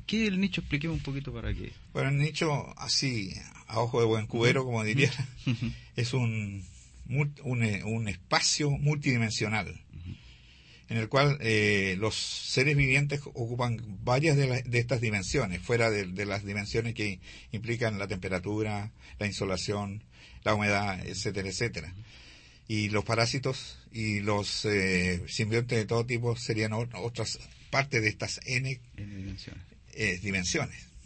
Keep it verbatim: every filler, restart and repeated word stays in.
¿Qué es el nicho? Expliquemos un poquito para qué. Bueno, el nicho, así, a ojo de buen cubero, como diría, Uh-huh. es un, un, un espacio multidimensional, uh-huh, en el cual eh, los seres vivientes ocupan varias de, la, de estas dimensiones, fuera de, de las dimensiones que implican la temperatura, la insolación, la humedad, etcétera, etcétera. Uh-huh. Y los parásitos y los eh, simbiontes de todo tipo serían otras partes de estas N, N dimensiones. Eh, dimensiones.